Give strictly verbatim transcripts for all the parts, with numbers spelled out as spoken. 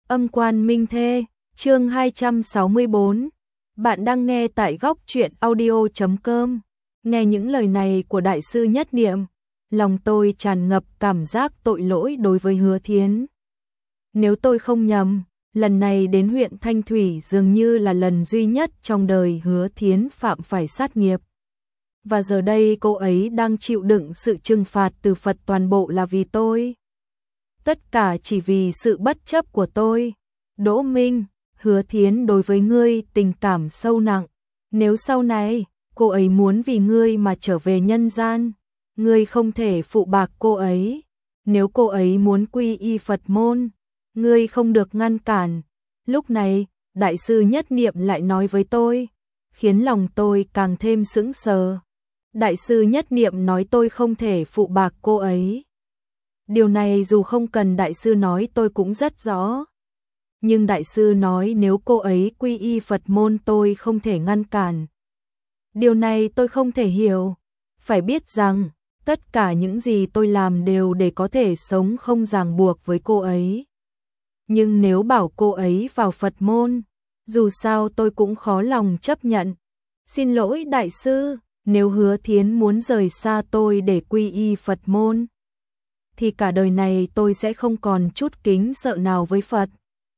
Âm quan minh thê, chương hai trăm sáu mươi bốn. Bạn đang nghe tại góc truyện audio chấm com. Nghe những lời này của đại sư Nhất Niệm, lòng tôi tràn ngập cảm giác tội lỗi đối với Hứa Thiến. Nếu tôi không nhầm, lần này đến huyện Thanh Thủy dường như là lần duy nhất trong đời Hứa Thiến phạm phải sát nghiệp. Và giờ đây cô ấy đang chịu đựng sự trừng phạt từ Phật, toàn bộ là vì tôi. Tất cả chỉ vì sự bất chấp của tôi. Đỗ Minh, Hứa Thiến đối với ngươi tình cảm sâu nặng. Nếu sau này, cô ấy muốn vì ngươi mà trở về nhân gian, ngươi không thể phụ bạc cô ấy. Nếu cô ấy muốn quy y Phật môn, ngươi không được ngăn cản. Lúc này, đại sư Nhất Niệm lại nói với tôi, khiến lòng tôi càng thêm sững sờ. Đại sư Nhất Niệm nói tôi không thể phụ bạc cô ấy. Điều này dù không cần đại sư nói tôi cũng rất rõ. Nhưng đại sư nói nếu cô ấy quy y Phật môn tôi không thể ngăn cản. Điều này tôi không thể hiểu. Phải biết rằng, tất cả những gì tôi làm đều để có thể sống không ràng buộc với cô ấy. Nhưng nếu bảo cô ấy vào Phật môn, dù sao tôi cũng khó lòng chấp nhận. Xin lỗi đại sư, nếu Hứa Thiến muốn rời xa tôi để quy y Phật môn, thì cả đời này tôi sẽ không còn chút kính sợ nào với Phật.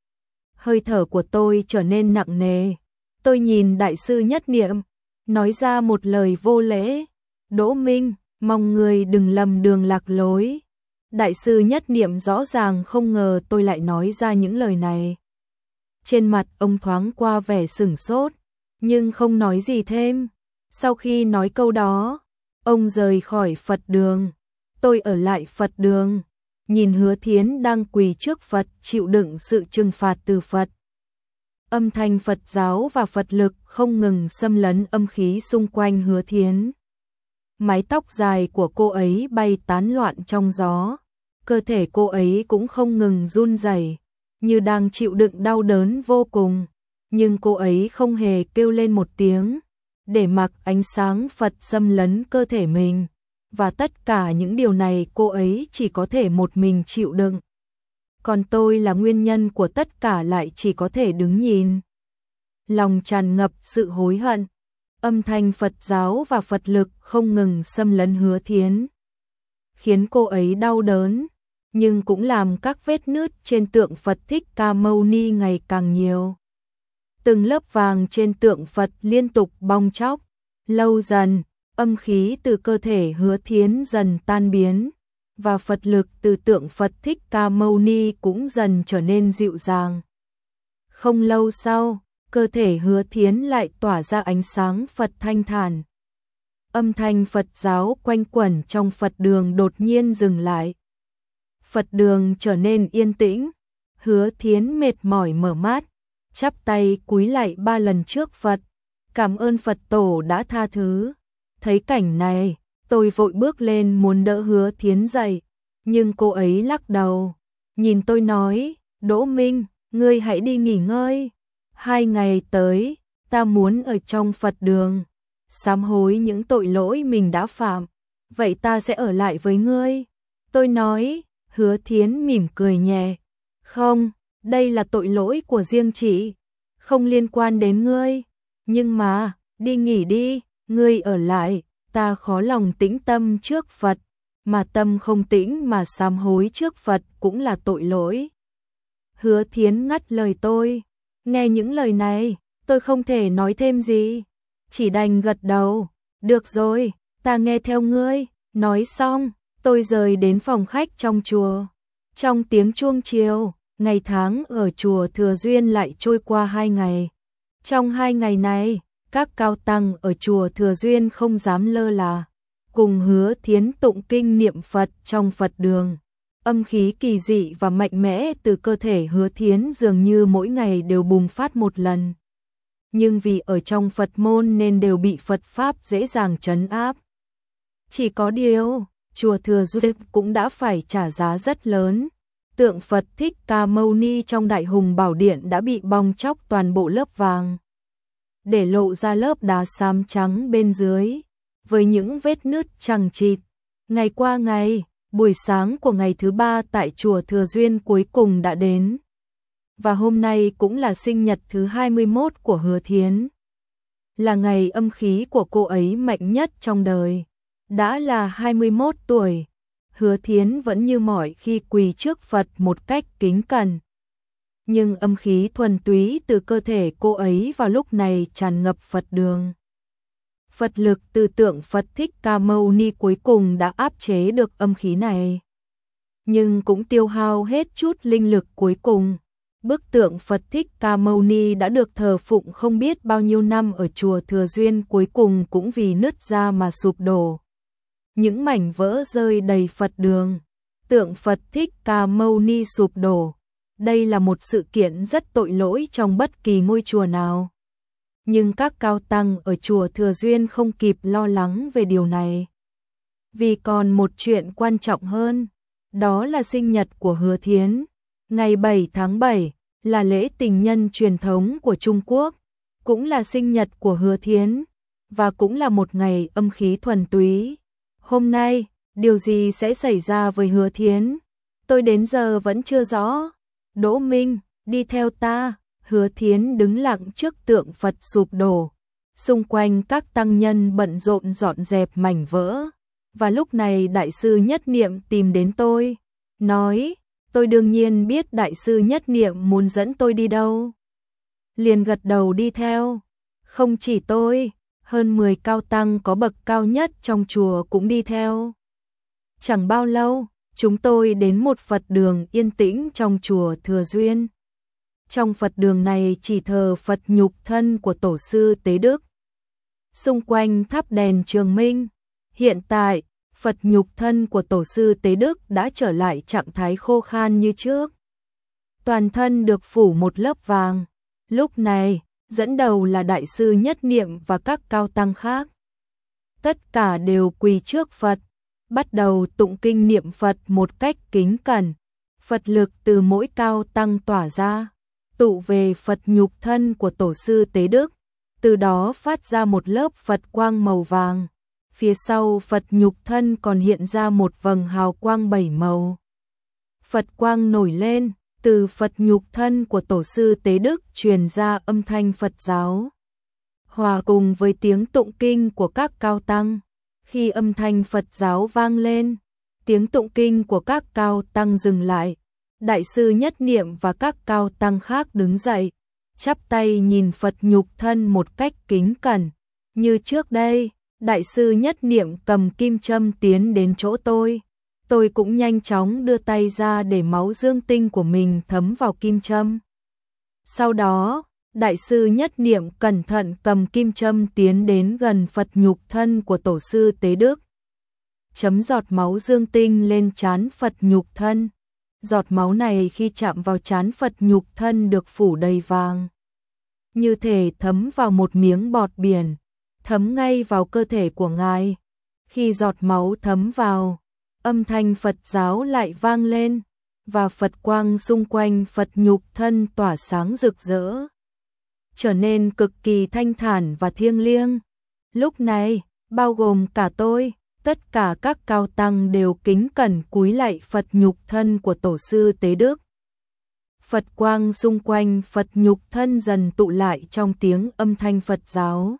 Hơi thở của tôi trở nên nặng nề. Tôi nhìn đại sư Nhất Niệm, nói ra một lời vô lễ. Đỗ Minh, mong người đừng lầm đường lạc lối. Đại sư Nhất Niệm rõ ràng không ngờ tôi lại nói ra những lời này. Trên mặt ông thoáng qua vẻ sửng sốt, nhưng không nói gì thêm. Sau khi nói câu đó, ông rời khỏi Phật đường. Tôi ở lại Phật đường, nhìn Hứa Thiến đang quỳ trước Phật chịu đựng sự trừng phạt từ Phật. Âm thanh Phật giáo và Phật lực không ngừng xâm lấn âm khí xung quanh Hứa Thiến. Mái tóc dài của cô ấy bay tán loạn trong gió, cơ thể cô ấy cũng không ngừng run rẩy, như đang chịu đựng đau đớn vô cùng, nhưng cô ấy không hề kêu lên một tiếng, để mặc ánh sáng Phật xâm lấn cơ thể mình. Và tất cả những điều này cô ấy chỉ có thể một mình chịu đựng. Còn tôi là nguyên nhân của tất cả lại chỉ có thể đứng nhìn. Lòng tràn ngập sự hối hận. Âm thanh Phật giáo và Phật lực không ngừng xâm lấn Hứa Thiến, khiến cô ấy đau đớn, nhưng cũng làm các vết nứt trên tượng Phật Thích Ca Mâu Ni ngày càng nhiều. Từng lớp vàng trên tượng Phật liên tục bong tróc, lâu dần. Âm khí từ cơ thể Hứa Thiến dần tan biến, và Phật lực từ tượng Phật Thích Ca Mâu Ni cũng dần trở nên dịu dàng. Không lâu sau, cơ thể Hứa Thiến lại tỏa ra ánh sáng Phật thanh thản. Âm thanh Phật giáo quanh quẩn trong Phật đường đột nhiên dừng lại. Phật đường trở nên yên tĩnh. Hứa Thiến mệt mỏi mở mắt, chắp tay cúi lạy ba lần trước Phật, cảm ơn Phật tổ đã tha thứ. Thấy cảnh này, tôi vội bước lên muốn đỡ Hứa Thiến dậy, nhưng cô ấy lắc đầu, nhìn tôi nói, Đỗ Minh, ngươi hãy đi nghỉ ngơi. Hai ngày tới, ta muốn ở trong Phật đường, sám hối những tội lỗi mình đã phạm, vậy ta sẽ ở lại với ngươi. Tôi nói, Hứa Thiến mỉm cười nhẹ, không, đây là tội lỗi của riêng chị, không liên quan đến ngươi, nhưng mà, đi nghỉ đi. Ngươi ở lại, ta khó lòng tĩnh tâm trước Phật, mà tâm không tĩnh mà sám hối trước Phật cũng là tội lỗi. Hứa Thiến ngắt lời tôi, nghe những lời này, tôi không thể nói thêm gì, chỉ đành gật đầu, được rồi, ta nghe theo ngươi. Nói xong, tôi rời đến phòng khách trong chùa. Trong tiếng chuông chiều, ngày tháng ở chùa Thừa Duyên lại trôi qua hai ngày. Trong hai ngày này, các cao tăng ở chùa Thừa Duyên không dám lơ là, cùng Hứa Thiến tụng kinh niệm Phật trong Phật đường. Âm khí kỳ dị và mạnh mẽ từ cơ thể Hứa Thiến dường như mỗi ngày đều bùng phát một lần. Nhưng vì ở trong Phật môn nên đều bị Phật Pháp dễ dàng trấn áp. Chỉ có điều, chùa Thừa Duyên cũng đã phải trả giá rất lớn. Tượng Phật Thích Ca Mâu Ni trong Đại Hùng Bảo Điện đã bị bong tróc toàn bộ lớp vàng, để lộ ra lớp đá xám trắng bên dưới, với những vết nứt chằng chịt. Ngày qua ngày, buổi sáng của ngày thứ ba tại chùa Thừa Duyên cuối cùng đã đến. và hôm nay cũng là sinh nhật thứ hai mươi mốt của Hứa Thiến. Là ngày âm khí của cô ấy mạnh nhất trong đời. Đã là hai mươi mốt tuổi, Hứa Thiến vẫn như mọi khi quỳ trước Phật một cách kính cẩn. Nhưng âm khí thuần túy từ cơ thể cô ấy vào lúc này tràn ngập Phật đường. Phật lực từ tượng Phật Thích Ca Mâu Ni cuối cùng đã áp chế được âm khí này. Nhưng cũng tiêu hao hết chút linh lực cuối cùng. Bức tượng Phật Thích Ca Mâu Ni đã được thờ phụng không biết bao nhiêu năm ở chùa Thừa Duyên cuối cùng cũng vì nứt ra mà sụp đổ. Những mảnh vỡ rơi đầy Phật đường. Tượng Phật Thích Ca Mâu Ni sụp đổ. Đây là một sự kiện rất tội lỗi trong bất kỳ ngôi chùa nào. Nhưng các cao tăng ở chùa Thừa Duyên không kịp lo lắng về điều này. Vì còn một chuyện quan trọng hơn, đó là sinh nhật của Hứa Thiến. Ngày bảy tháng bảy là lễ tình nhân truyền thống của Trung Quốc, cũng là sinh nhật của Hứa Thiến, và cũng là một ngày âm khí thuần túy. Hôm nay, điều gì sẽ xảy ra với Hứa Thiến? Tôi đến giờ vẫn chưa rõ. Đỗ Minh, đi theo ta. Hứa Thiến đứng lặng trước tượng Phật sụp đổ. Xung quanh các tăng nhân bận rộn dọn dẹp mảnh vỡ. Và lúc này Đại sư Nhất Niệm tìm đến tôi, nói, tôi đương nhiên biết Đại sư Nhất Niệm muốn dẫn tôi đi đâu. Liền gật đầu đi theo. Không chỉ tôi, hơn mười cao tăng có bậc cao nhất trong chùa cũng đi theo. Chẳng bao lâu, chúng tôi đến một Phật đường yên tĩnh trong chùa Thừa Duyên. Trong Phật đường này chỉ thờ Phật nhục thân của Tổ sư Tế Đức. Xung quanh thắp đèn trường minh. Hiện tại, Phật nhục thân của Tổ sư Tế Đức đã trở lại trạng thái khô khan như trước. Toàn thân được phủ một lớp vàng. Lúc này, dẫn đầu là Đại sư Nhất Niệm và các cao tăng khác. Tất cả đều quỳ trước Phật, bắt đầu tụng kinh niệm Phật một cách kính cẩn. Phật lực từ mỗi cao tăng tỏa ra, tụ về Phật nhục thân của Tổ sư Tế Đức, từ đó phát ra một lớp Phật quang màu vàng. Phía sau Phật nhục thân còn hiện ra một vầng hào quang bảy màu. Phật quang nổi lên, từ Phật nhục thân của Tổ sư Tế Đức truyền ra âm thanh Phật giáo. Hòa cùng với tiếng tụng kinh của các cao tăng. Khi âm thanh Phật giáo vang lên, tiếng tụng kinh của các cao tăng dừng lại. Đại sư Nhất Niệm và các cao tăng khác đứng dậy, chắp tay nhìn Phật nhục thân một cách kính cẩn. Như trước đây, Đại sư Nhất Niệm cầm kim châm tiến đến chỗ tôi. Tôi cũng nhanh chóng đưa tay ra để máu dương tinh của mình thấm vào kim châm. Sau đó, Đại sư Nhất Niệm cẩn thận cầm kim châm tiến đến gần Phật nhục thân của Tổ sư Tế Đức. Chấm giọt máu dương tinh lên trán Phật nhục thân. Giọt máu này khi chạm vào trán Phật nhục thân được phủ đầy vàng. Như thể thấm vào một miếng bọt biển, thấm ngay vào cơ thể của ngài. Khi giọt máu thấm vào, âm thanh Phật giáo lại vang lên, và Phật quang xung quanh Phật nhục thân tỏa sáng rực rỡ, trở nên cực kỳ thanh thản và thiêng liêng. Lúc này, bao gồm cả tôi, tất cả các cao tăng đều kính cẩn cúi lạy Phật nhục thân của Tổ sư Tế Đức. Phật quang xung quanh Phật nhục thân dần tụ lại trong tiếng âm thanh Phật giáo,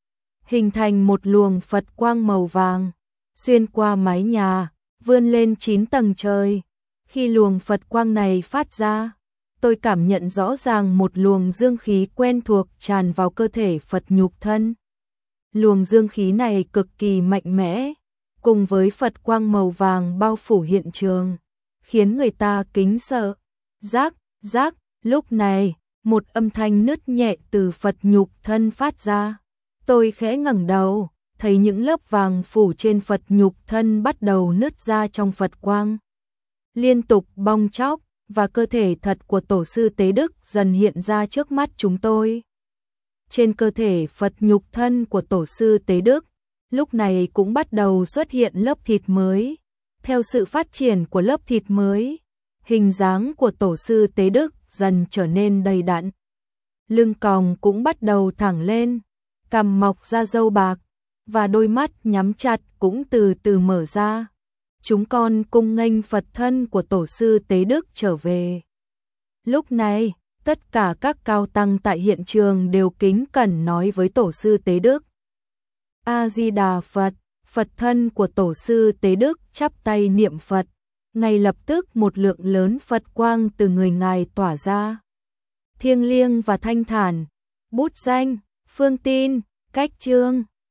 hình thành một luồng Phật quang màu vàng, xuyên qua mái nhà, vươn lên chín tầng trời. Khi luồng Phật quang này phát ra, tôi cảm nhận rõ ràng một luồng dương khí quen thuộc tràn vào cơ thể Phật nhục thân. Luồng dương khí này cực kỳ mạnh mẽ, cùng với Phật quang màu vàng bao phủ hiện trường, khiến người ta kính sợ. Rác, rác, lúc này, một âm thanh nứt nhẹ từ Phật nhục thân phát ra. Tôi khẽ ngẩng đầu, thấy những lớp vàng phủ trên Phật nhục thân bắt đầu nứt ra trong Phật quang, liên tục bong tróc, và cơ thể thật của Tổ sư Tế Đức dần hiện ra trước mắt chúng tôi. Trên cơ thể Phật nhục thân của Tổ sư Tế Đức, lúc này cũng bắt đầu xuất hiện lớp thịt mới. Theo sự phát triển của lớp thịt mới, hình dáng của Tổ sư Tế Đức dần trở nên đầy đặn. Lưng còng cũng bắt đầu thẳng lên, cằm mọc ra râu bạc, và đôi mắt nhắm chặt cũng từ từ mở ra. Chúng con cung nghênh Phật thân của Tổ sư Tế Đức trở về. Lúc này, Tất cả các cao tăng tại hiện trường đều kính cẩn nói với tổ sư Tế Đức: A-di-đà Phật. Phật thân của tổ sư Tế Đức chắp tay niệm Phật, ngay lập tức một lượng lớn Phật quang từ người ngài tỏa ra, thiêng liêng và thanh thản. Bút danh: Phương Tin, Cách Chương.